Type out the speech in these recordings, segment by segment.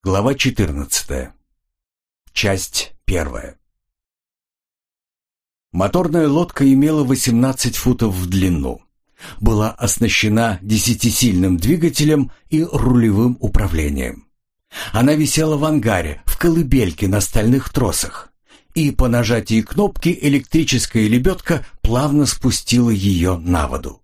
Глава 14. Часть 1. Моторная лодка имела 18 футов в длину. Была оснащена 10-сильным двигателем и рулевым управлением. Она висела в ангаре, в колыбельке на стальных тросах, и по нажатии кнопки электрическая лебедка плавно спустила ее на воду.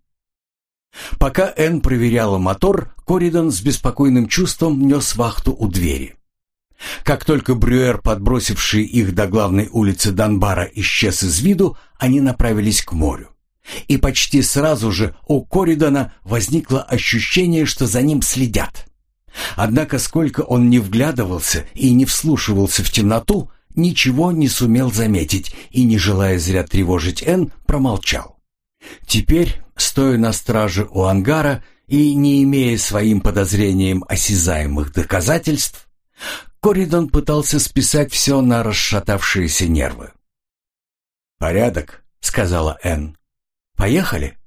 Пока Энн проверяла мотор, Коридон с беспокойным чувством нес вахту у двери. Как только Брюер, подбросивший их до главной улицы Данбара, исчез из виду, они направились к морю. И почти сразу же у Коридона возникло ощущение, что за ним следят. Однако сколько он не вглядывался и не вслушивался в темноту, ничего не сумел заметить и, не желая зря тревожить Энн, промолчал. Теперь, стоя на страже у ангара и не имея своим подозрением осязаемых доказательств, Коридон пытался списать все на расшатавшиеся нервы. «Порядок», — сказала Энн. «Поехали?»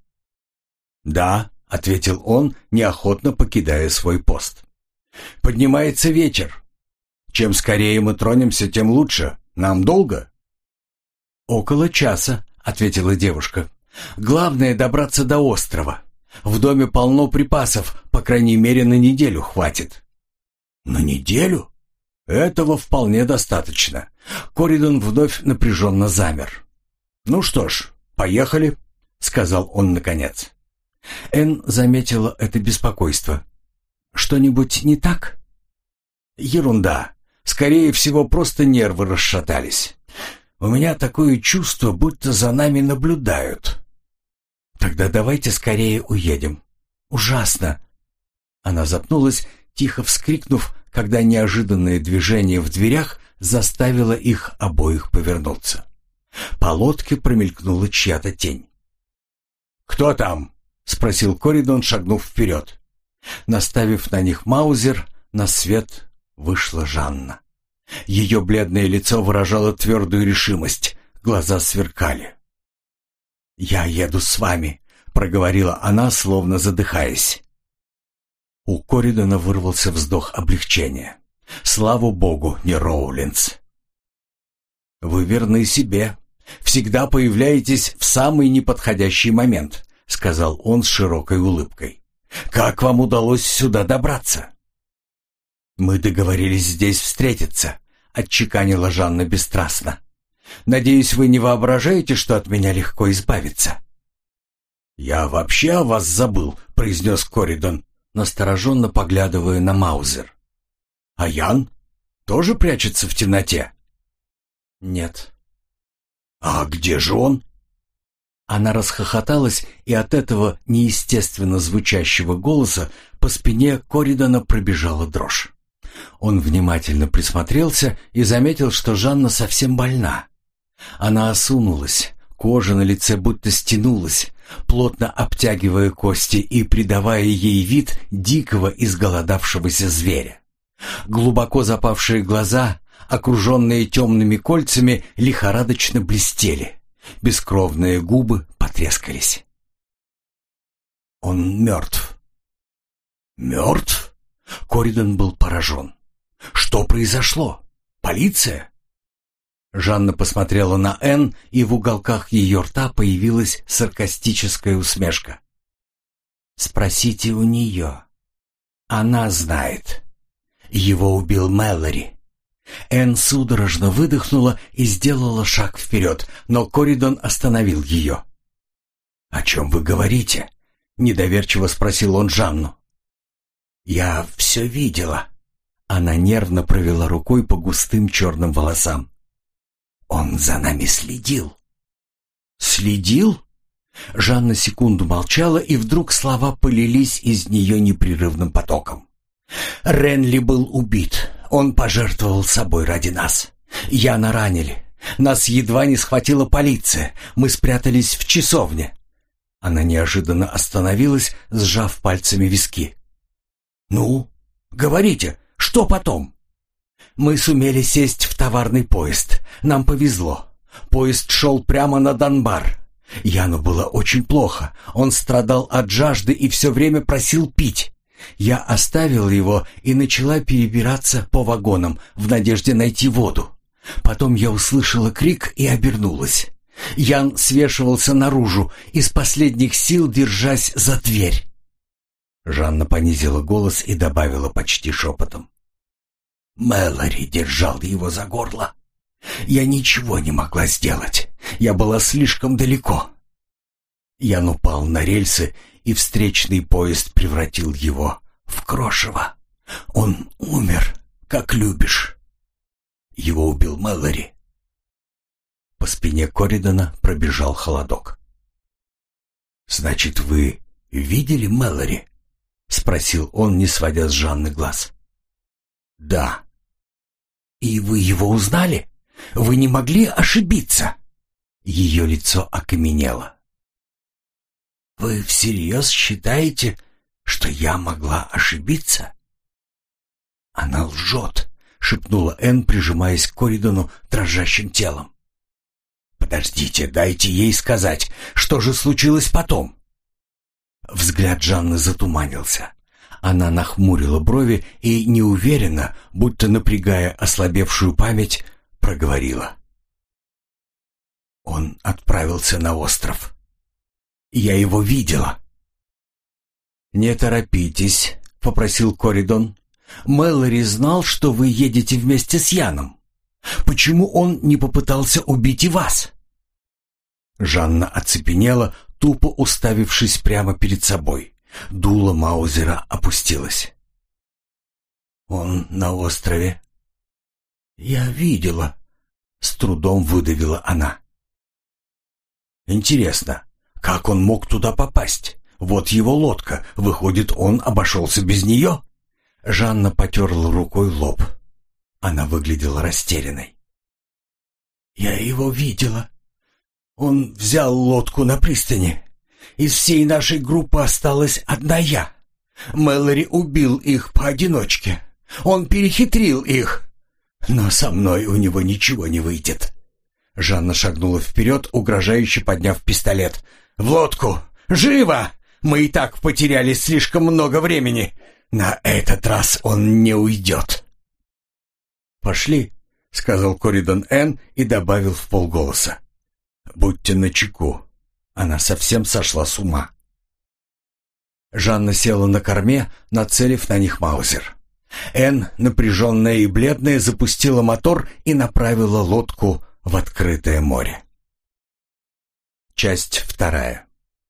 «Да», — ответил он, неохотно покидая свой пост. «Поднимается вечер. Чем скорее мы тронемся, тем лучше. Нам долго?» «Около часа», — ответила девушка. «Главное — добраться до острова. В доме полно припасов, по крайней мере, на неделю хватит». «На неделю? Этого вполне достаточно». Коридон вновь напряженно замер. «Ну что ж, поехали», — сказал он наконец. Энн заметила это беспокойство. «Что-нибудь не так?» «Ерунда. Скорее всего, просто нервы расшатались. У меня такое чувство, будто за нами наблюдают». «Тогда давайте скорее уедем. Ужасно!» Она запнулась, тихо вскрикнув, когда неожиданное движение в дверях заставило их обоих повернуться. По лодке промелькнула чья-то тень. «Кто там?» — спросил Коридон, шагнув вперед. Наставив на них маузер, на свет вышла Жанна. Ее бледное лицо выражало твердую решимость, глаза сверкали. «Я еду с вами», — проговорила она, словно задыхаясь. У Коридона вырвался вздох облегчения. Слава богу, не Роулинс. «Вы верны себе. Всегда появляетесь в самый неподходящий момент», — сказал он с широкой улыбкой. «Как вам удалось сюда добраться?» «Мы договорились здесь встретиться», — отчеканила Жанна бесстрастно. «Надеюсь, вы не воображаете, что от меня легко избавиться?» «Я вообще о вас забыл», — произнес Коридон, настороженно поглядывая на маузер. «А Ян тоже прячется в темноте?» «Нет». «А где же он?» Она расхохоталась, и от этого неестественно звучащего голоса по спине Коридона пробежала дрожь. Он внимательно присмотрелся и заметил, что Жанна совсем больна. Она осунулась, кожа на лице будто стянулась, плотно обтягивая кости и придавая ей вид дикого изголодавшегося зверя. Глубоко запавшие глаза, окруженные темными кольцами, лихорадочно блестели. Бескровные губы потрескались. «Он мертв». «Мертв?» Коридон был поражен. «Что произошло? Полиция?» Жанна посмотрела на Энн, и в уголках ее рта появилась саркастическая усмешка. «Спросите у нее. Она знает. Его убил Мэлори». Энн судорожно выдохнула и сделала шаг вперед, но Коридон остановил ее. «О чем вы говорите?» — недоверчиво спросил он Жанну. «Я все видела». Она нервно провела рукой по густым черным волосам. «Он за нами следил». «Следил?» Жанна секунду молчала, и вдруг слова полились из нее непрерывным потоком. «Ренли был убит. Он пожертвовал собой ради нас. Яна ранили. Нас едва не схватила полиция. Мы спрятались в часовне». Она неожиданно остановилась, сжав пальцами виски. «Ну, говорите, что потом?» «Мы сумели сесть в товарный поезд. Нам повезло. Поезд шел прямо на Данбар. Яну было очень плохо. Он страдал от жажды и все время просил пить. Я оставила его и начала перебираться по вагонам в надежде найти воду. Потом я услышала крик и обернулась. Ян свешивался наружу, из последних сил держась за дверь. Жанна понизила голос и добавила почти шепотом. Мэлори держал его за горло. Я ничего не могла сделать. Я была слишком далеко. Ян упал на рельсы, и встречный поезд превратил его в крошево. Он умер, как любишь. Его убил Мэлори. По спине Корридона пробежал холодок. «Значит, вы видели Мэлори?» — спросил он, не сводя с Жанны глаз. «Да». «И вы его узнали? Вы не могли ошибиться?» Ее лицо окаменело. «Вы всерьез считаете, что я могла ошибиться?» «Она лжет», — шепнула Энн, прижимаясь к Корридону дрожащим телом. «Подождите, дайте ей сказать, что же случилось потом?» Взгляд Жанны затуманился. Она нахмурила брови и неуверенно, будто напрягая ослабевшую память, проговорила. «Он отправился на остров. Я его видела». «Не торопитесь», — попросил Корридон. «Мэлори знал, что вы едете вместе с Яном. Почему он не попытался убить и вас?» Жанна оцепенела, тупо уставившись прямо перед собой. Дуло Маузера опустилось. «Он на острове?» «Я видела», — с трудом выдавила она. «Интересно, как он мог туда попасть? Вот его лодка. Выходит, он обошелся без нее?» Жанна потерла рукой лоб. Она выглядела растерянной. «Я его видела. Он взял лодку на пристани. Из всей нашей группы осталась одна я. Мэлори убил их поодиночке. Он перехитрил их. Но со мной у него ничего не выйдет». Жанна шагнула вперед, угрожающе подняв пистолет. «В лодку! Живо! Мы и так потеряли слишком много времени. На этот раз он не уйдет». «Пошли», — сказал Корридон Энн и добавил вполголоса. «Будьте начеку. Она совсем сошла с ума». Жанна села на корме, нацелив на них маузер. Энн, напряженная и бледная, запустила мотор и направила лодку в открытое море. Часть 2.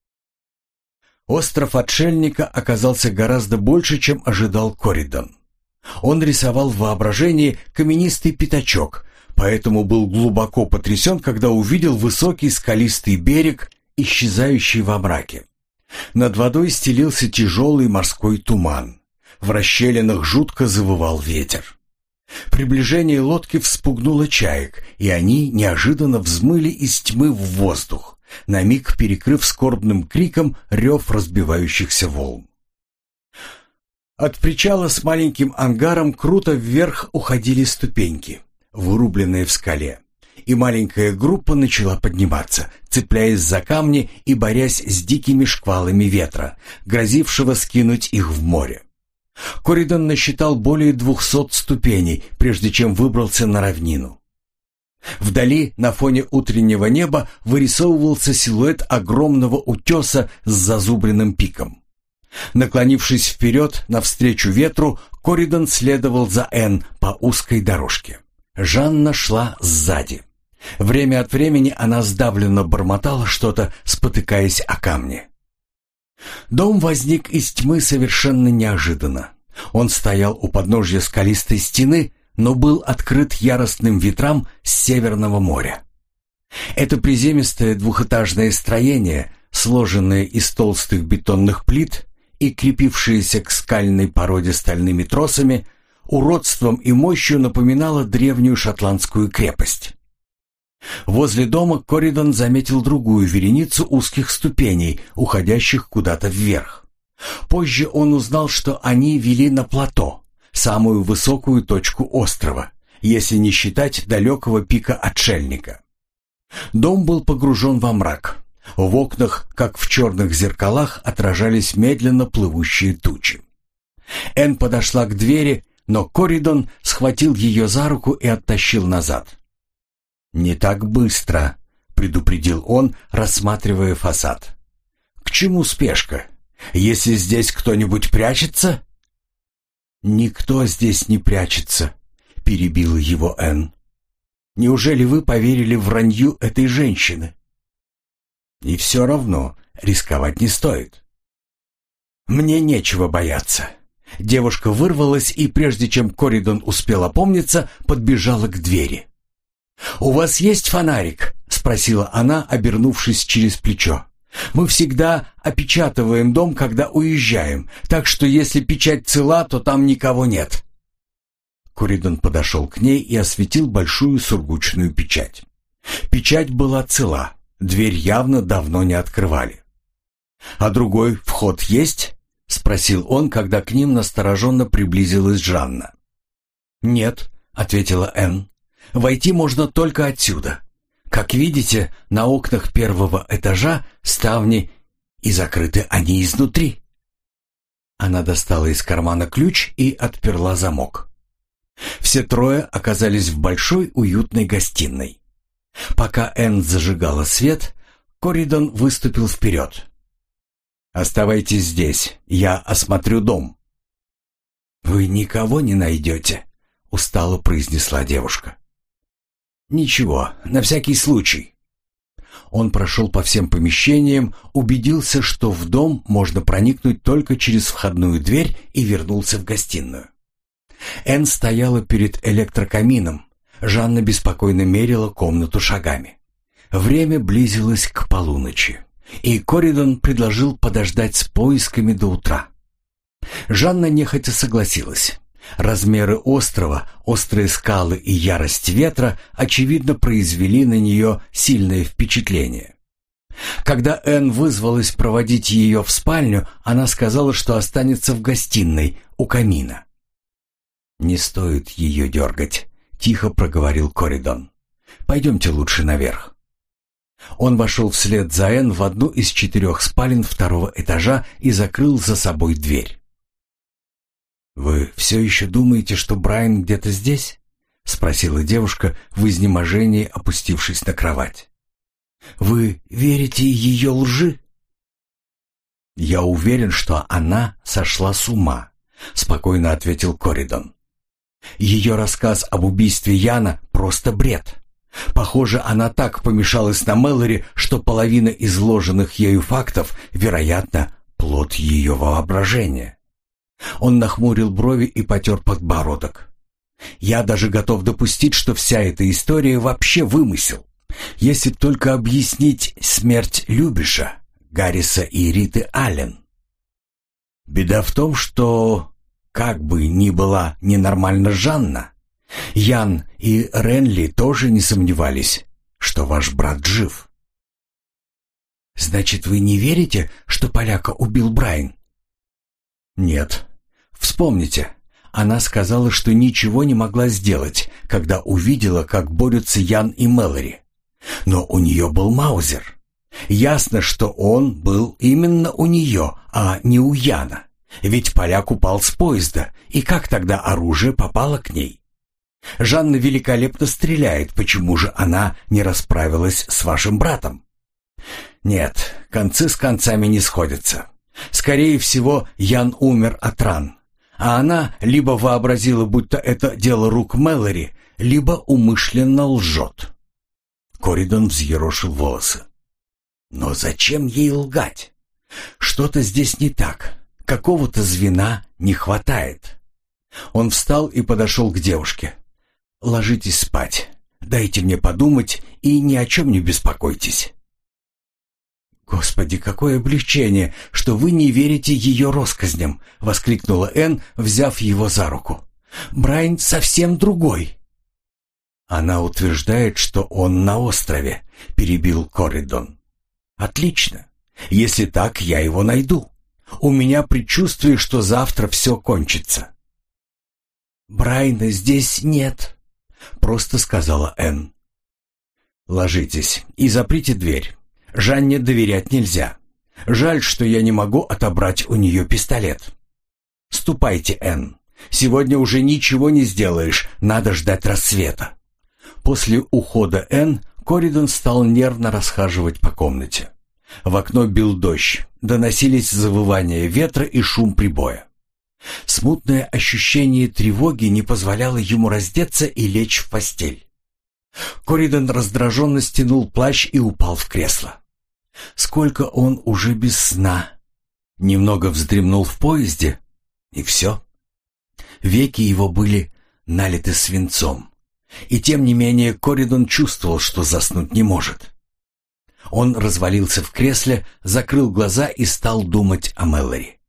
Остров Отшельника оказался гораздо больше, чем ожидал Корридон. Он рисовал в воображении каменистый пятачок, поэтому был глубоко потрясен, когда увидел высокий скалистый берег, исчезающий во мраке. Над водой стелился тяжелый морской туман. В расщелинах жутко завывал ветер. Приближение лодки вспугнуло чаек, и они неожиданно взмыли из тьмы в воздух, на миг перекрыв скорбным криком рев разбивающихся волн. От причала с маленьким ангаром круто вверх уходили ступеньки, вырубленные в скале, и маленькая группа начала подниматься, цепляясь за камни и борясь с дикими шквалами ветра, грозившего скинуть их в море. Корридон насчитал более 200 ступеней, прежде чем выбрался на равнину. Вдали, на фоне утреннего неба, вырисовывался силуэт огромного утеса с зазубренным пиком. Наклонившись вперед, навстречу ветру, Корридон следовал за Энн по узкой дорожке. Жанна шла сзади. Время от времени она сдавленно бормотала что-то, спотыкаясь о камни. Дом возник из тьмы совершенно неожиданно. Он стоял у подножья скалистой стены, но был открыт яростным ветрам с Северного моря. Это приземистое двухэтажное строение, сложенное из толстых бетонных плит и крепившееся к скальной породе стальными тросами, уродством и мощью напоминало древнюю шотландскую крепость. Возле дома Корридон заметил другую вереницу узких ступеней, уходящих куда-то вверх. Позже он узнал, что они вели на плато, самую высокую точку острова, если не считать далекого пика Отшельника. Дом был погружен во мрак. В окнах, как в черных зеркалах, отражались медленно плывущие тучи. Энн подошла к двери, но Коридон схватил ее за руку и оттащил назад. «Не так быстро», — предупредил он, рассматривая фасад. «К чему спешка? Если здесь кто-нибудь прячется...» «Никто здесь не прячется», — перебила его Энн. «Неужели вы поверили вранью этой женщины?» «И все равно рисковать не стоит». «Мне нечего бояться». Девушка вырвалась и, прежде чем Коридон успел опомниться, подбежала к двери. «У вас есть фонарик?» — спросила она, обернувшись через плечо. «Мы всегда опечатываем дом, когда уезжаем, так что если печать цела, то там никого нет». Коридон подошел к ней и осветил большую сургучную печать. Печать была цела, дверь явно давно не открывали. «А другой вход есть?» — спросил он, когда к ним настороженно приблизилась Жанна. «Нет», — ответила Энн. «Войти можно только отсюда. Как видите, на окнах первого этажа ставни, и закрыты они изнутри». Она достала из кармана ключ и отперла замок. Все трое оказались в большой уютной гостиной. Пока Энн зажигала свет, Коридон выступил вперед. «Оставайтесь здесь, я осмотрю дом». «Вы никого не найдете», — устало произнесла девушка. «Ничего, на всякий случай». Он прошел по всем помещениям, убедился, что в дом можно проникнуть только через входную дверь, и вернулся в гостиную. Энн стояла перед электрокамином. Жанна беспокойно мерила комнату шагами. Время близилось к полуночи, и Коридон предложил подождать с поисками до утра. Жанна нехотя согласилась. Размеры острова, острые скалы и ярость ветра, очевидно, произвели на нее сильное впечатление. Когда Энн вызвалась проводить ее в спальню, она сказала, что останется в гостиной у камина. «Не стоит ее дергать», — тихо проговорил Коридон. «Пойдемте лучше наверх». Он вошел вслед за Энн в одну из 4 спален второго этажа и закрыл за собой дверь. «Вы все еще думаете, что Брайан где-то здесь?» — спросила девушка в изнеможении, опустившись на кровать. «Вы верите ее лжи?» «Я уверен, что она сошла с ума», — спокойно ответил Коридон. «Ее рассказ об убийстве Яна — просто бред. Похоже, она так помешалась на Мэлори, что половина изложенных ею фактов, вероятно, плод ее воображения». Он нахмурил брови и потер подбородок. «Я даже готов допустить, что вся эта история вообще вымысел. Если только объяснить смерть Любиша, Гарриса и Риты Аллен. Беда в том, что, как бы ни была ненормальна Жанна, Ян и Ренли тоже не сомневались, что ваш брат жив». «Значит, вы не верите, что поляка убил Брайан?» «Нет. Вспомните, она сказала, что ничего не могла сделать, когда увидела, как борются Ян и Мэлори. Но у нее был Маузер. Ясно, что он был именно у нее, а не у Яна. Ведь поляк упал с поезда, и как тогда оружие попало к ней? Жанна великолепно стреляет, почему же она не расправилась с вашим братом? Нет, концы с концами не сходятся. Скорее всего, Ян умер от ран, а она либо вообразила, будто это дело рук Мэлори, либо умышленно лжет». Коридон взъерошил волосы. «Но зачем ей лгать? Что-то здесь не так, какого-то звена не хватает». Он встал и подошел к девушке. «Ложитесь спать, дайте мне подумать и ни о чем не беспокойтесь». «Господи, какое облегчение, что вы не верите ее россказням!» — воскликнула Энн, взяв его за руку. «Брайан совсем другой». «Она утверждает, что он на острове», — перебил Коридон. «Отлично. Если так, я его найду. У меня предчувствие, что завтра все кончится». «Брайана здесь нет», — просто сказала Энн. «Ложитесь и заприте дверь. Жанне доверять нельзя. Жаль, что я не могу отобрать у нее пистолет». «Ступайте, Энн. Сегодня уже ничего не сделаешь, надо ждать рассвета». После ухода Энн Коридон стал нервно расхаживать по комнате. В окно бил дождь, доносились завывания ветра и шум прибоя. Смутное ощущение тревоги не позволяло ему раздеться и лечь в постель. Коридон раздраженно стянул плащ и упал в кресло. Сколько он уже без сна. Немного вздремнул в поезде, и все. Веки его были налиты свинцом. И тем не менее Коридон чувствовал, что заснуть не может. Он развалился в кресле, закрыл глаза и стал думать о Мэлори.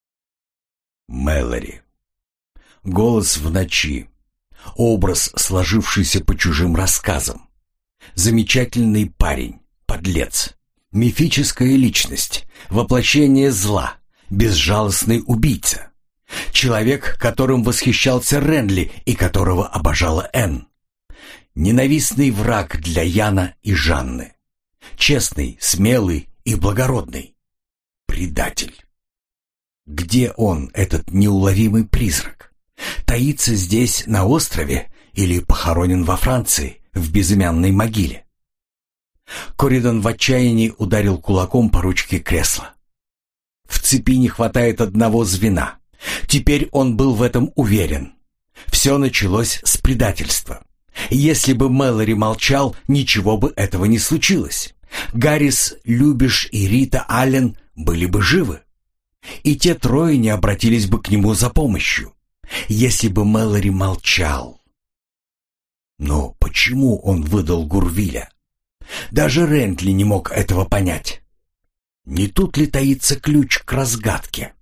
Мэлори. Голос в ночи. Образ, сложившийся по чужим рассказам. Замечательный парень, подлец. Мифическая личность, воплощение зла, безжалостный убийца. Человек, которым восхищался Ренли и которого обожала Энн. Ненавистный враг для Яна и Жанны. Честный, смелый и благородный. Предатель. Где он, этот неуловимый призрак? Таится здесь, на острове, или похоронен во Франции, в безымянной могиле? Коридон в отчаянии ударил кулаком по ручке кресла. В цепи не хватает одного звена. Теперь он был в этом уверен. Все началось с предательства. Если бы Мэлори молчал, ничего бы этого не случилось. Гаррис, Любиш и Рита Аллен были бы живы. И те трое не обратились бы к нему за помощью. Если бы Мэлори молчал. Но почему он выдал Гурвиля? Даже Рентли не мог этого понять. Не тут ли таится ключ к разгадке?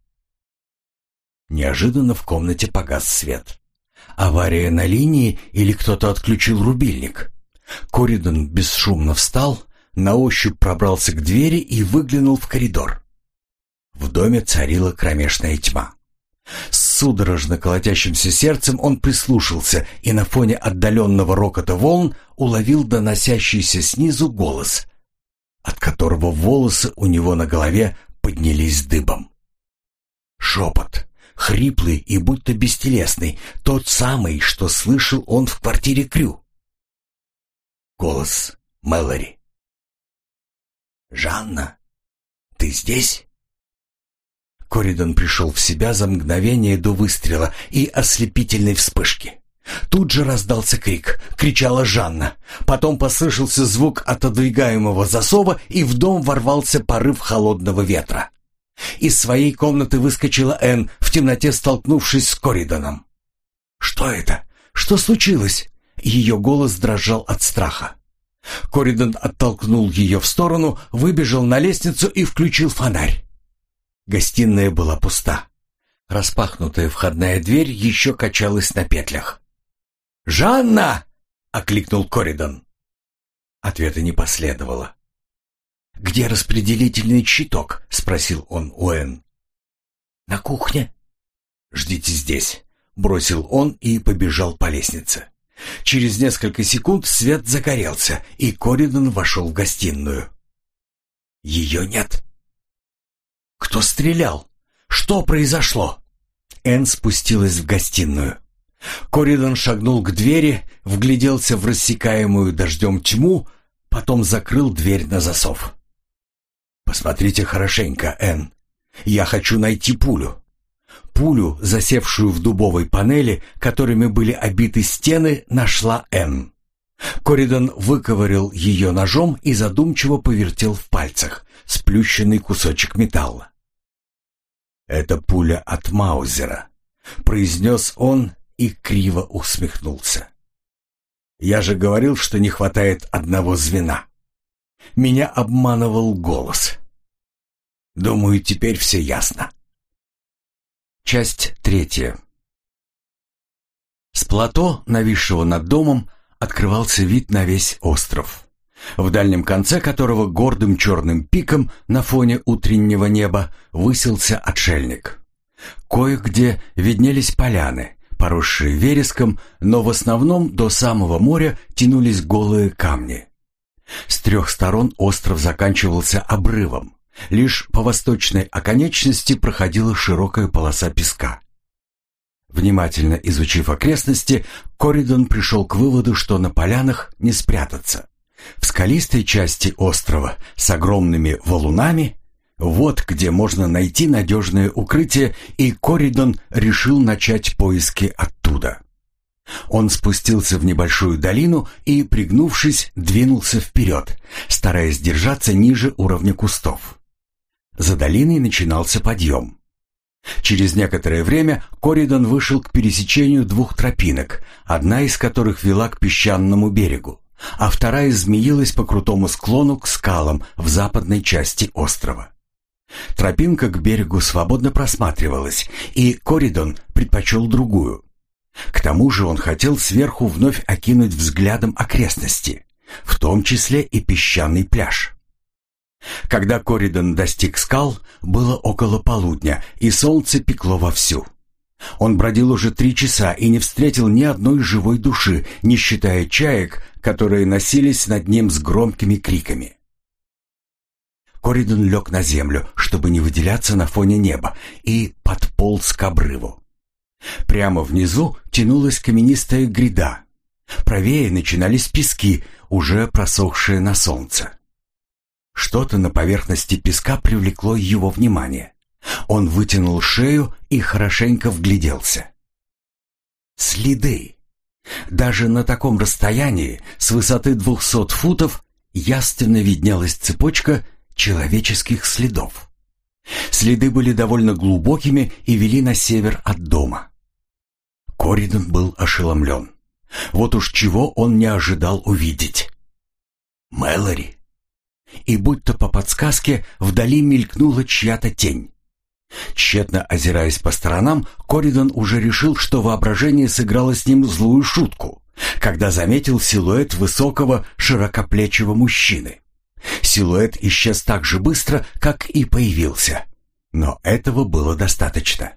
Неожиданно в комнате погас свет. Авария на линии или кто-то отключил рубильник? Коридон бесшумно встал, на ощупь пробрался к двери и выглянул в коридор. В доме царила кромешная тьма. С судорожно колотящимся сердцем он прислушался и на фоне отдаленного рокота волн уловил доносящийся снизу голос, от которого волосы у него на голове поднялись дыбом. Шепот, хриплый и будто бестелесный, тот самый, что слышал он в квартире Крю. Голос Мэлори. «Жанна, ты здесь?» Коридон пришел в себя за мгновение до выстрела и ослепительной вспышки. Тут же раздался крик. Кричала Жанна. Потом послышался звук отодвигаемого засова, и в дом ворвался порыв холодного ветра. Из своей комнаты выскочила Энн, в темноте столкнувшись с Коридоном. «Что это? Что случилось?» Ее голос дрожал от страха. Коридон оттолкнул ее в сторону, выбежал на лестницу и включил фонарь. Гостиная была пуста. Распахнутая входная дверь еще качалась на петлях. «Жанна!» — окликнул Коридон. Ответа не последовало. «Где распределительный щиток?» — спросил он у Энн. «На кухне». «Ждите здесь», — бросил он и побежал по лестнице. Через несколько секунд свет загорелся, и Коридон вошел в гостиную. Ее нет. Кто стрелял? Что произошло? Энн спустилась в гостиную. Коридон шагнул к двери, вгляделся в рассекаемую дождем тьму, потом закрыл дверь на засов. «Посмотрите хорошенько, Энн. Я хочу найти пулю». Пулю, засевшую в дубовой панели, которыми были обиты стены, нашла Энн. Коридон выковырял ее ножом и задумчиво повертел в пальцах сплющенный кусочек металла. «Это пуля от Маузера», — произнес он и криво усмехнулся. «Я же говорил, что не хватает одного звена. Меня обманывал голос. Думаю, теперь все ясно». Часть 3. С плато, нависшего над домом, открывался вид на весь остров, в дальнем конце которого гордым черным пиком на фоне утреннего неба высился отшельник. Кое-где виднелись поляны, поросшие вереском, но в основном до самого моря тянулись голые камни. С 3 сторон остров заканчивался обрывом. Лишь по восточной оконечности проходила широкая полоса песка. Внимательно изучив окрестности, Коридон пришел к выводу, что на полянах не спрятаться. В скалистой части острова с огромными валунами вот где можно найти надежное укрытие, и Коридон решил начать поиски оттуда. Он спустился в небольшую долину и, пригнувшись, двинулся вперед, стараясь держаться ниже уровня кустов. За долиной начинался подъем. Через некоторое время Коридон вышел к пересечению двух тропинок, одна из которых вела к песчаному берегу, а вторая змеилась по крутому склону к скалам в западной части острова. Тропинка к берегу свободно просматривалась, и Коридон предпочел другую. К тому же он хотел сверху вновь окинуть взглядом окрестности, в том числе и песчаный пляж. Когда Коридон достиг скал, было около полудня, и солнце пекло вовсю. Он бродил уже 3 часа и не встретил ни одной живой души, не считая чаек, которые носились над ним с громкими криками. Коридон лег на землю, чтобы не выделяться на фоне неба, и подполз к обрыву. Прямо внизу тянулась каменистая гряда. Правее начинались пески, уже просохшие на солнце. Что-то на поверхности песка привлекло его внимание. Он вытянул шею и хорошенько вгляделся. Следы. Даже на таком расстоянии, с высоты 200 футов, явственно виднелась цепочка человеческих следов. Следы были довольно глубокими и вели на север от дома. Коридон был ошеломлен. Вот уж чего он не ожидал увидеть. Мэлори. И будто по подсказке вдали мелькнула чья-то тень. Тщетно озираясь по сторонам, Коридон уже решил, что воображение сыграло с ним злую шутку, когда заметил силуэт высокого широкоплечего мужчины. Силуэт исчез так же быстро, как и появился. Но этого было достаточно.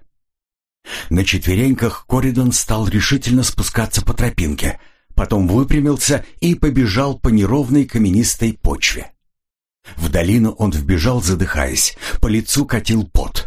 На четвереньках Коридон стал решительно спускаться по тропинке, потом выпрямился и побежал по неровной каменистой почве. В долину он вбежал, задыхаясь, по лицу катил пот.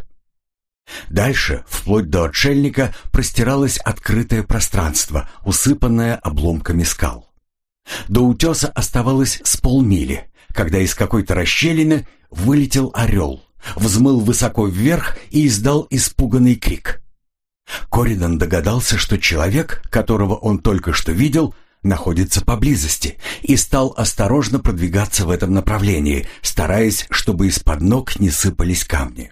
Дальше, вплоть до отшельника, простиралось открытое пространство, усыпанное обломками скал. До утеса оставалось с полмили, когда из какой-то расщелины вылетел орел, взмыл высоко вверх и издал испуганный крик. Коридон догадался, что человек, которого он только что видел, находится поблизости, и стал осторожно продвигаться в этом направлении, стараясь, чтобы из-под ног не сыпались камни.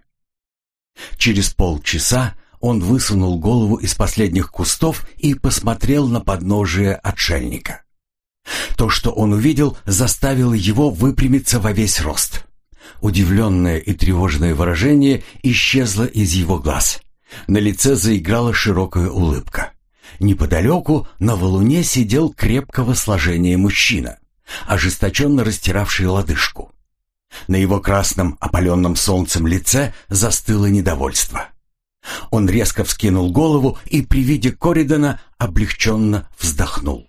Через полчаса он высунул голову из последних кустов и посмотрел на подножие отшельника. То, что он увидел, заставило его выпрямиться во весь рост. Удивленное и тревожное выражение исчезло из его глаз. На лице заиграла широкая улыбка. Неподалеку на валуне сидел крепкого сложения мужчина, ожесточенно растиравший лодыжку. На его красном, опаленном солнцем лице застыло недовольство. Он резко вскинул голову и при виде Коридона облегченно вздохнул.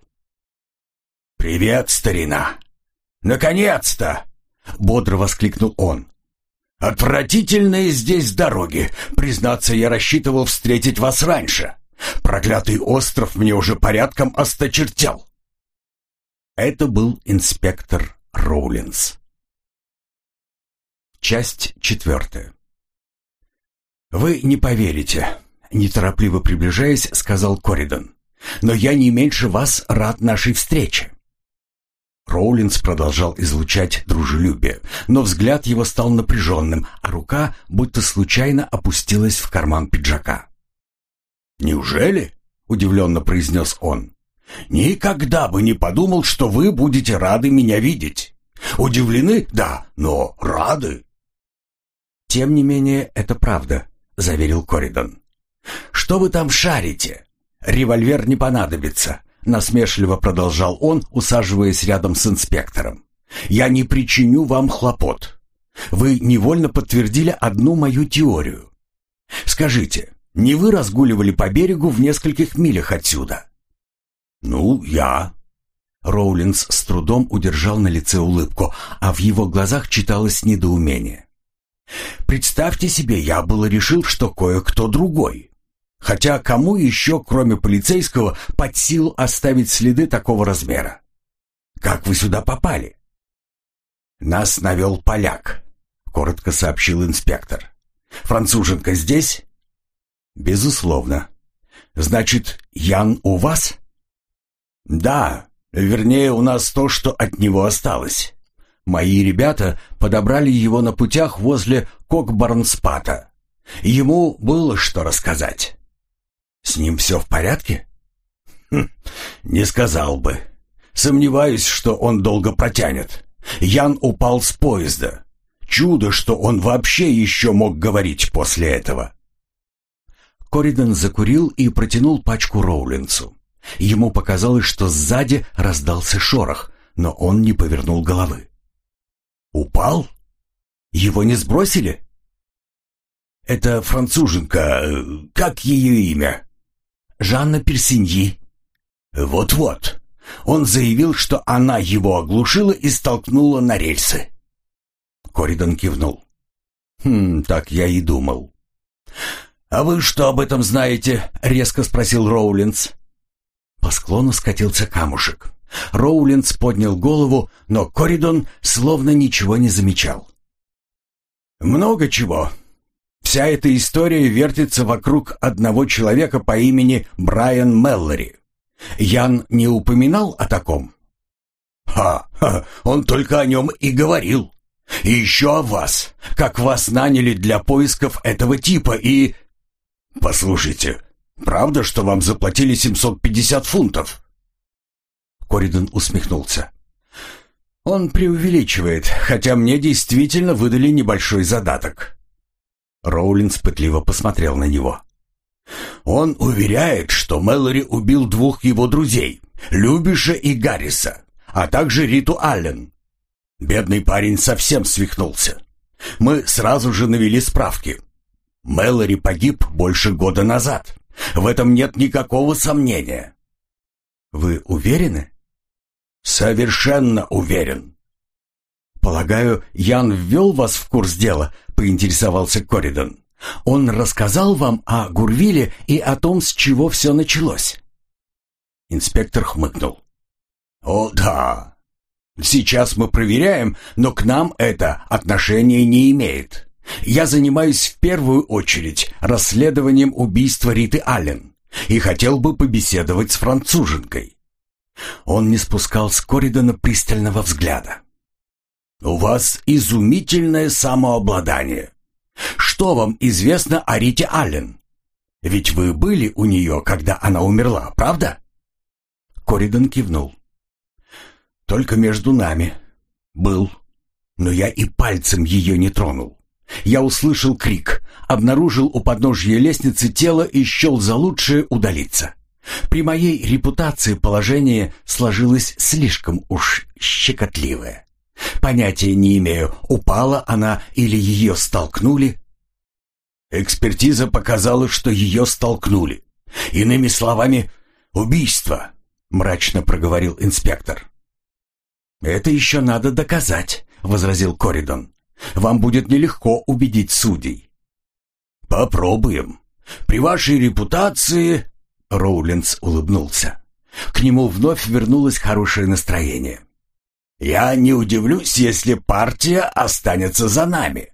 «Привет, старина! Наконец-то!» — бодро воскликнул он. «Отвратительные здесь дороги. Признаться, я рассчитывал встретить вас раньше. Проклятый остров мне уже порядком осточертел». Это был инспектор Роулинс. Часть 4. «Вы не поверите», — неторопливо приближаясь, сказал Коридон, «но я не меньше вас рад нашей встрече». Роулинс продолжал излучать дружелюбие, но взгляд его стал напряженным, а рука будто случайно опустилась в карман пиджака. «Неужели?» — удивленно произнес он. «Никогда бы не подумал, что вы будете рады меня видеть. Удивлены? Да, но рады». «Тем не менее, это правда», — заверил Коридон. «Что вы там шарите? Револьвер не понадобится», — насмешливо продолжал он, усаживаясь рядом с инспектором. «Я не причиню вам хлопот. Вы невольно подтвердили одну мою теорию. Скажите, не вы разгуливали по берегу в нескольких милях отсюда?» «Ну, я...» Роулинс с трудом удержал на лице улыбку, а в его глазах читалось недоумение. «Представьте себе, я было решил, что кое-кто другой. Хотя кому еще, кроме полицейского, под силу оставить следы такого размера? Как вы сюда попали?» «Нас навел поляк», — коротко сообщил инспектор. «Француженка здесь?» «Безусловно. Значит, Ян у вас?» «Да, вернее, у нас то, что от него осталось. Мои ребята подобрали его на путях возле Кокборнспата. Ему было что рассказать». «С ним все в порядке?» «Не сказал бы. Сомневаюсь, что он долго протянет. Ян упал с поезда. Чудо, что он вообще еще мог говорить после этого». Корридон закурил и протянул пачку Роулинсу. Ему показалось, что сзади раздался шорох, но он не повернул головы. «Упал? Его не сбросили?» «Это француженка. Как ее имя?» «Жанна Персиньи». «Вот-вот. Он заявил, что она его оглушила и столкнула на рельсы». Корридон кивнул. «Так я и думал». «А вы что об этом знаете?» — резко спросил Роулинс. По склону скатился камушек. Роулинс поднял голову, но Корридон словно ничего не замечал. «Много чего. Вся эта история вертится вокруг одного человека по имени Брайан Мэллори. Ян не упоминал о таком?» Он только о нем и говорил. И еще о вас, как вас наняли для поисков этого типа и...» «Послушайте, правда, что вам заплатили 750 фунтов?» Корридон усмехнулся. «Он преувеличивает, хотя мне действительно выдали небольшой задаток». Роулинс пытливо посмотрел на него. «Он уверяет, что Мэллори убил двух его друзей, Любиша и Гарриса, а также Риту Аллен. Бедный парень совсем свихнулся. Мы сразу же навели справки. Мэллори погиб больше года назад. В этом нет никакого сомнения». «Вы уверены?» «Совершенно уверен». «Полагаю, Ян ввел вас в курс дела?» — поинтересовался Корридон. «Он рассказал вам о Гурвиле и о том, с чего все началось?» Инспектор хмыкнул. «О, да. Сейчас мы проверяем, но к нам это отношения не имеет. Я занимаюсь в первую очередь расследованием убийства Риты Аллен и хотел бы побеседовать с француженкой». Он не спускал с Корридона пристального взгляда. «У вас изумительное самообладание. Что вам известно о Рите Аллен? Ведь вы были у нее, когда она умерла, правда?» Корридон кивнул. «Только между нами. Был. Но я и пальцем ее не тронул. Я услышал крик, обнаружил у подножья лестницы тело и счел за лучшее удалиться. При моей репутации положение сложилось слишком уж щекотливое. Понятия не имею, упала она или ее столкнули». «Экспертиза показала, что ее столкнули. Иными словами, убийство», — мрачно проговорил инспектор. «Это еще надо доказать», — возразил Корридон. «Вам будет нелегко убедить судей». «Попробуем. При вашей репутации...» Роулинс улыбнулся. К нему вновь вернулось хорошее настроение. «Я не удивлюсь, если партия останется за нами».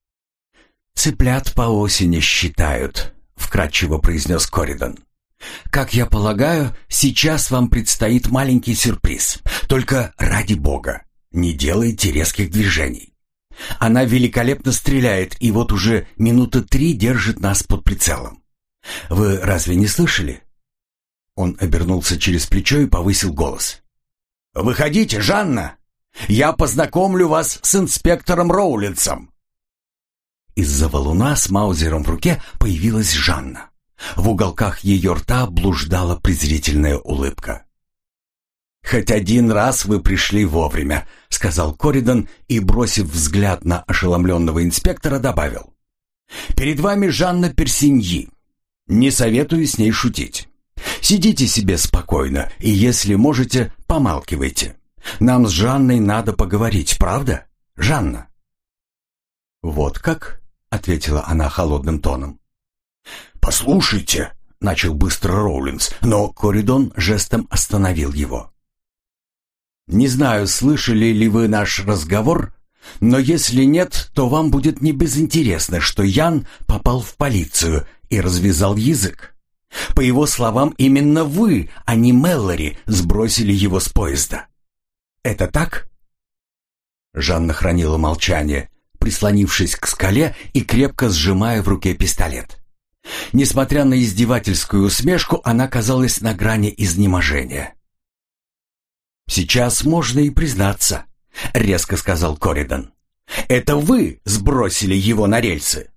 «Цыплят по осени считают», — вкратчиво произнес Корридон. «Как я полагаю, сейчас вам предстоит маленький сюрприз. Только ради бога, не делайте резких движений. Она великолепно стреляет и вот уже минуты 3 держит нас под прицелом. Вы разве не слышали?» Он обернулся через плечо и повысил голос. «Выходите, Жанна! Я познакомлю вас с инспектором Роулинсом!» Из-за валуна с маузером в руке появилась Жанна. В уголках ее рта блуждала презрительная улыбка. «Хоть один раз вы пришли вовремя», — сказал Корридон и, бросив взгляд на ошеломленного инспектора, добавил. «Перед вами Жанна Персиньи. Не советую с ней шутить. Сидите себе спокойно и, если можете, помалкивайте. Нам с Жанной надо поговорить, правда, Жанна?» «Вот как?» — ответила она холодным тоном. «Послушайте», начал быстро Роулинс, но Коридон жестом остановил его. «Не знаю, слышали ли вы наш разговор, но если нет, то вам будет не безинтересно, что Ян попал в полицию и развязал язык. По его словам, именно вы, а не Мэллори, сбросили его с поезда. Это так?» Жанна хранила молчание, прислонившись к скале и крепко сжимая в руке пистолет. Несмотря на издевательскую усмешку, она казалась на грани изнеможения. «Сейчас можно и признаться», — резко сказал Коридон. «Это вы сбросили его на рельсы?»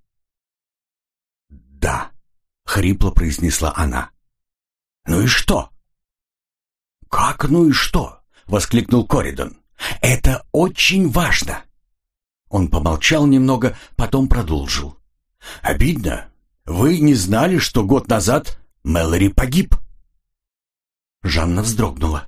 «Да», — хрипло произнесла она. «Ну и что?» «Как ну и что?» — воскликнул Коридон. «Это очень важно». Он помолчал немного, потом продолжил. «Обидно. Вы не знали, что год назад Мэллори погиб?» Жанна вздрогнула.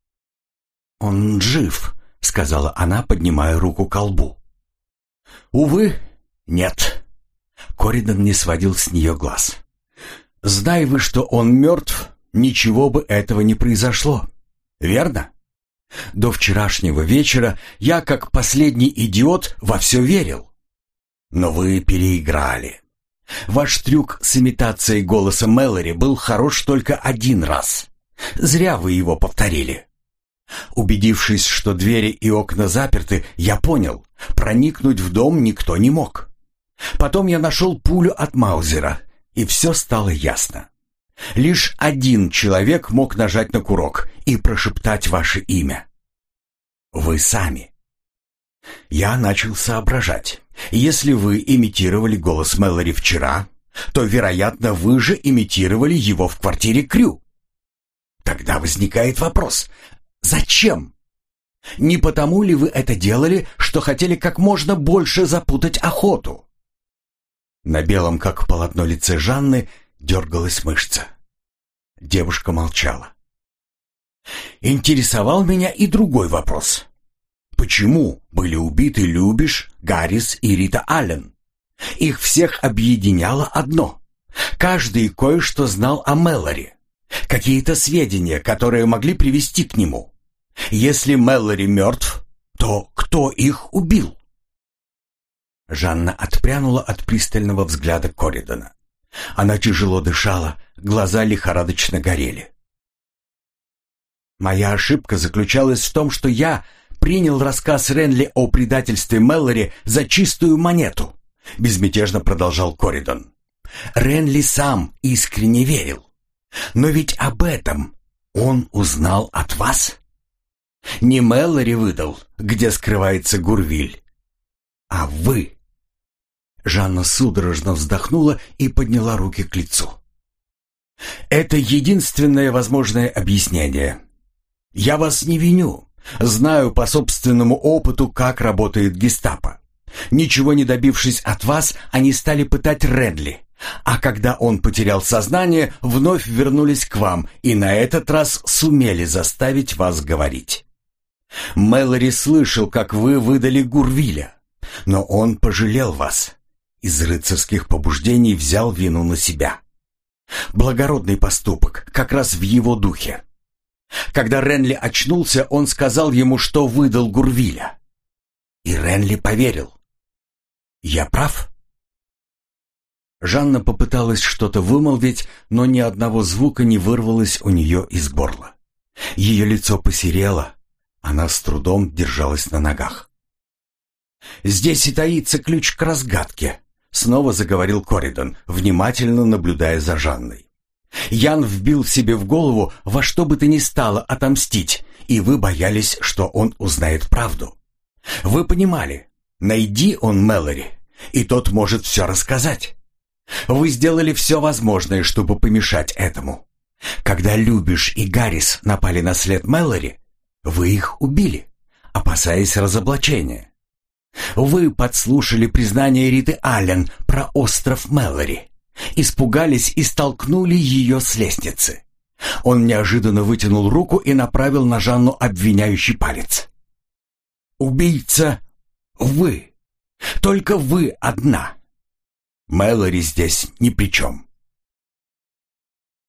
«Он жив», — сказала она, поднимая руку ко лбу. «Увы, нет». Коридон не сводил с нее глаз. «Знай вы, что он мертв, ничего бы этого не произошло. Верно? До вчерашнего вечера я, как последний идиот, во все верил. Но вы переиграли. Ваш трюк с имитацией голоса Мэллори был хорош только один раз. Зря вы его повторили. Убедившись, что двери и окна заперты, я понял, проникнуть в дом никто не мог. Потом я нашел пулю от Маузера, и все стало ясно. Лишь один человек мог нажать на курок и прошептать ваше имя. Вы сами. Я начал соображать. Если вы имитировали голос Мэллори вчера, то, вероятно, вы же имитировали его в квартире Крю. Тогда возникает вопрос: зачем? Не потому ли вы это делали, что хотели как можно больше запутать охоту? На белом, как полотно, лице Жанны дергалась мышца. Девушка молчала. Интересовал меня и другой вопрос. Почему были убиты Любиш, Гаррис и Рита Аллен? Их всех объединяло одно. Каждый кое-что знал о Мэллори. Какие-то сведения, которые могли привести к нему. Если Мэллори мертв, то кто их убил? Жанна отпрянула от пристального взгляда Коридона. Она тяжело дышала, глаза лихорадочно горели. «Моя ошибка заключалась в том, что я принял рассказ Ренли о предательстве Мэллори за чистую монету», — безмятежно продолжал Коридон. «Ренли сам искренне верил. Но ведь об этом он узнал от вас. Не Мэллори выдал, где скрывается Гурвиль, а вы». Жанна судорожно вздохнула и подняла руки к лицу. «Это единственное возможное объяснение. Я вас не виню. Знаю по собственному опыту, как работает гестапо. Ничего не добившись от вас, они стали пытать Ренли. А когда он потерял сознание, вновь вернулись к вам и на этот раз сумели заставить вас говорить. Мэллори слышал, как вы выдали Гурвиля, но он пожалел вас. Из рыцарских побуждений взял вину на себя. Благородный поступок, как раз в его духе. Когда Ренли очнулся, он сказал ему, что выдал Гурвиля. И Ренли поверил. Я прав?» Жанна попыталась что-то вымолвить, но ни одного звука не вырвалось у нее из горла. Ее лицо посерело, она с трудом держалась на ногах. «Здесь и таится ключ к разгадке», — снова заговорил Коридон, внимательно наблюдая за Жанной. «Ян вбил себе в голову во что бы то ни стало отомстить, и вы боялись, что он узнает правду. Вы понимали, найди он Мэллори, и тот может все рассказать. Вы сделали все возможное, чтобы помешать этому. Когда Любиш и Гаррис напали на след Мэллори, вы их убили, опасаясь разоблачения. Вы подслушали признание Риты Аллен про остров Мэллори, испугались и столкнули ее с лестницы. Он неожиданно вытянул руку и направил на Жанну обвиняющий палец. «Убийца вы! Только вы одна! Мэллори здесь ни при чем!»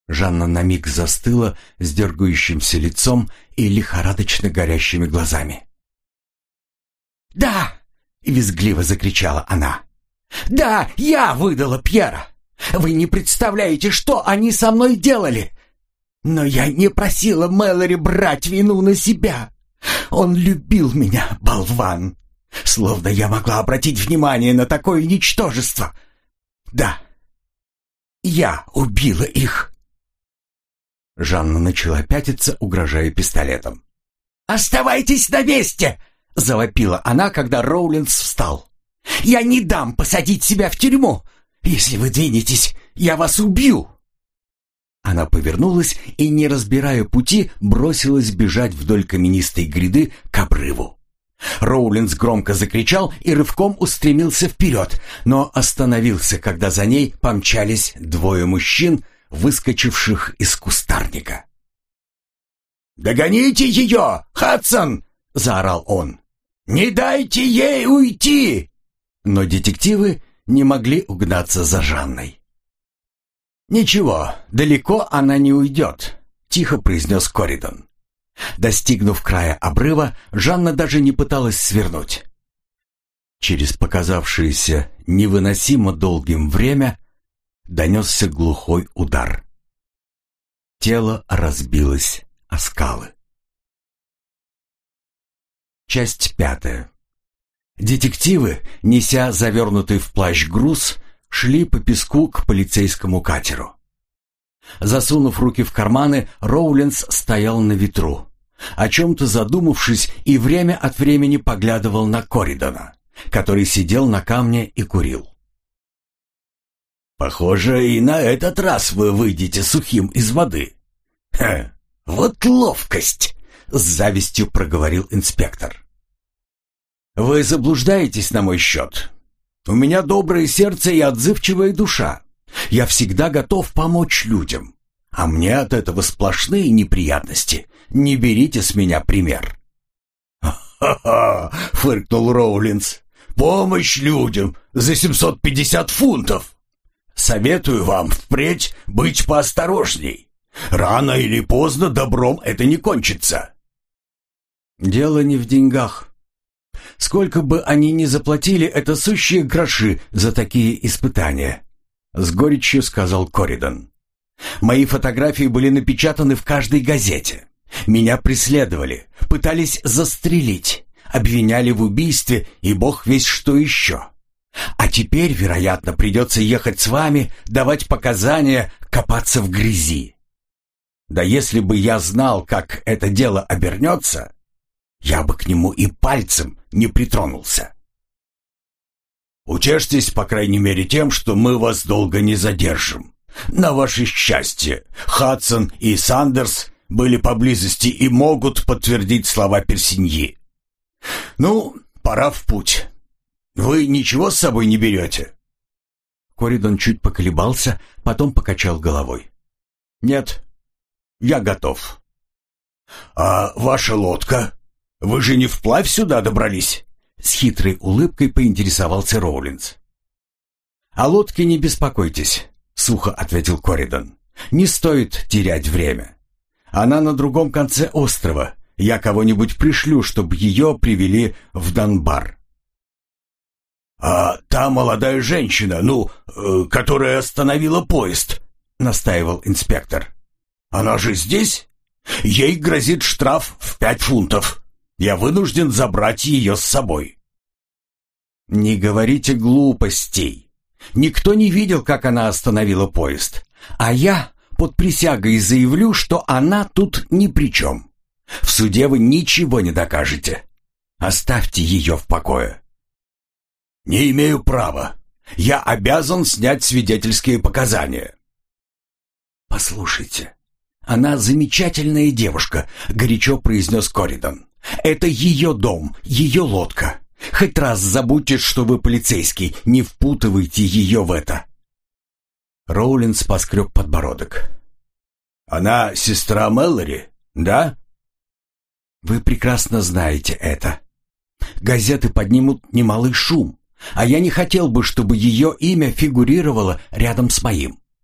Жанна на миг застыла с дергающимся лицом и лихорадочно горящими глазами. «Да!» — визгливо закричала она. «Да, я выдала Пьера! Вы не представляете, что они со мной делали! Но я не просила Мэлори брать вину на себя! Он любил меня, болван! Словно я могла обратить внимание на такое ничтожество! Да, я убила их!» Жанна начала пятиться, угрожая пистолетом. «Оставайтесь на месте!» — завопила она, когда Роулинс встал. «Я не дам посадить себя в тюрьму! Если вы двинетесь, я вас убью!» Она повернулась и, не разбирая пути, бросилась бежать вдоль каменистой гряды к обрыву. Роулинс громко закричал и рывком устремился вперед, но остановился, когда за ней помчались двое мужчин, выскочивших из кустарника. «Догоните ее, Хадсон!» — заорал он. «Не дайте ей уйти!» Но детективы не могли угнаться за Жанной. «Ничего, далеко она не уйдет», — тихо произнес Коридон. Достигнув края обрыва, Жанна даже не пыталась свернуть. Через показавшееся невыносимо долгим время донесся глухой удар. Тело разбилось о скалы. Часть 5. Детективы, неся завернутый в плащ груз, шли по песку к полицейскому катеру. Засунув руки в карманы, Роулинс стоял на ветру, о чем-то задумавшись, и время от времени поглядывал на Коридона, который сидел на камне и курил. «Похоже, и на этот раз вы выйдете сухим из воды. Вот ловкость!» — с завистью проговорил инспектор. «Вы заблуждаетесь на мой счет. У меня доброе сердце и отзывчивая душа. Я всегда готов помочь людям. А мне от этого сплошные неприятности. Не берите с меня пример». «Ха-ха!» — фыркнул Роулинс. «Помощь людям за 750 фунтов! Советую вам впредь быть поосторожней. Рано или поздно добром это не кончится». «Дело не в деньгах. Сколько бы они ни заплатили, это сущие гроши за такие испытания», — с горечью сказал Коридон. «Мои фотографии были напечатаны в каждой газете. Меня преследовали, пытались застрелить, обвиняли в убийстве и бог весть что еще. А теперь, вероятно, придется ехать с вами, давать показания, копаться в грязи. Да если бы я знал, как это дело обернется, я бы к нему и пальцем не притронулся». «Утешьтесь, по крайней мере, тем, что мы вас долго не задержим. На ваше счастье, Хадсон и Сандерс были поблизости и могут подтвердить слова Персиньи. Ну, пора в путь. Вы ничего с собой не берете?» Коридон чуть поколебался, потом покачал головой. «Нет, я готов». «А ваша лодка? Вы же не вплавь сюда добрались?» С хитрой улыбкой поинтересовался Роулинс. «О лодке не беспокойтесь», — сухо ответил Коридон. «Не стоит терять время. Она на другом конце острова. Я кого-нибудь пришлю, чтобы ее привели в Данбар». «А та молодая женщина, которая остановила поезд», — настаивал инспектор. «Она же здесь? Ей грозит штраф в 5 фунтов. Я вынужден забрать ее с собой». «Не говорите глупостей. Никто не видел, как она остановила поезд. А я под присягой заявлю, что она тут ни при чем. В суде вы ничего не докажете. Оставьте ее в покое». «Не имею права. Я обязан снять свидетельские показания». «Послушайте, она замечательная девушка», — горячо произнес Коридон. «Это ее дом, ее лодка. Хоть раз забудьте, что вы полицейский, не впутывайте ее в это». Роулинс поскреб подбородок. «Она сестра Мэлори, да?» «Вы прекрасно знаете это. Газеты поднимут немалый шум, а я не хотел бы, чтобы ее имя фигурировало рядом с моим.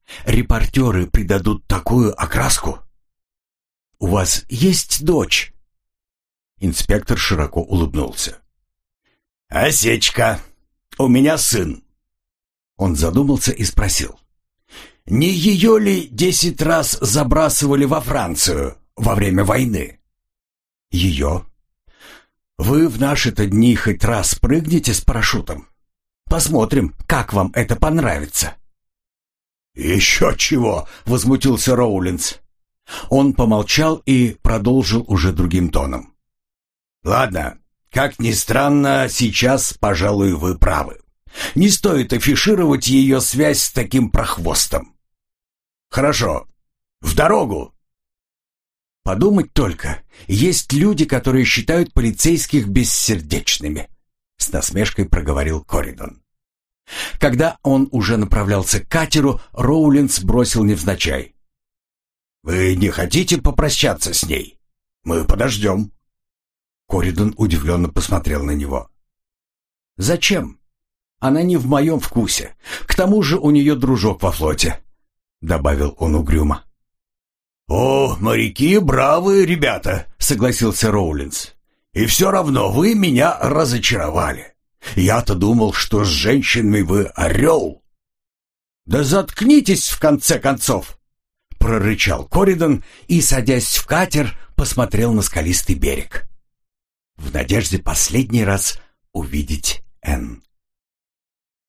Репортеры придадут такую окраску. У вас есть дочь?» Инспектор широко улыбнулся. «Осечка. У меня сын». Он задумался и спросил: «Не ее ли 10 раз забрасывали во Францию во время войны?» «Ее. Вы в наши-то дни хоть раз прыгнете с парашютом? Посмотрим, как вам это понравится». «Еще чего!» — возмутился Роулинс. Он помолчал и продолжил уже другим тоном. «Ладно, как ни странно, сейчас, пожалуй, вы правы. Не стоит афишировать ее связь с таким прохвостом. Хорошо, в дорогу!» «Подумать только, есть люди, которые считают полицейских бессердечными», — с насмешкой проговорил Коридон. Когда он уже направлялся к катеру, Роулинс бросил невзначай: «Вы не хотите попрощаться с ней? Мы подождем». Коридон удивленно посмотрел на него. «Зачем? Она не в моем вкусе. К тому же у нее дружок во флоте», — добавил он угрюмо. «О, моряки бравые ребята», — согласился Роулинс. «И все равно вы меня разочаровали. Я-то думал, что с женщинами вы орел». «Да заткнитесь, в конце концов!» — прорычал Коридон и, садясь в катер, посмотрел на скалистый берег, в надежде последний раз увидеть Энн.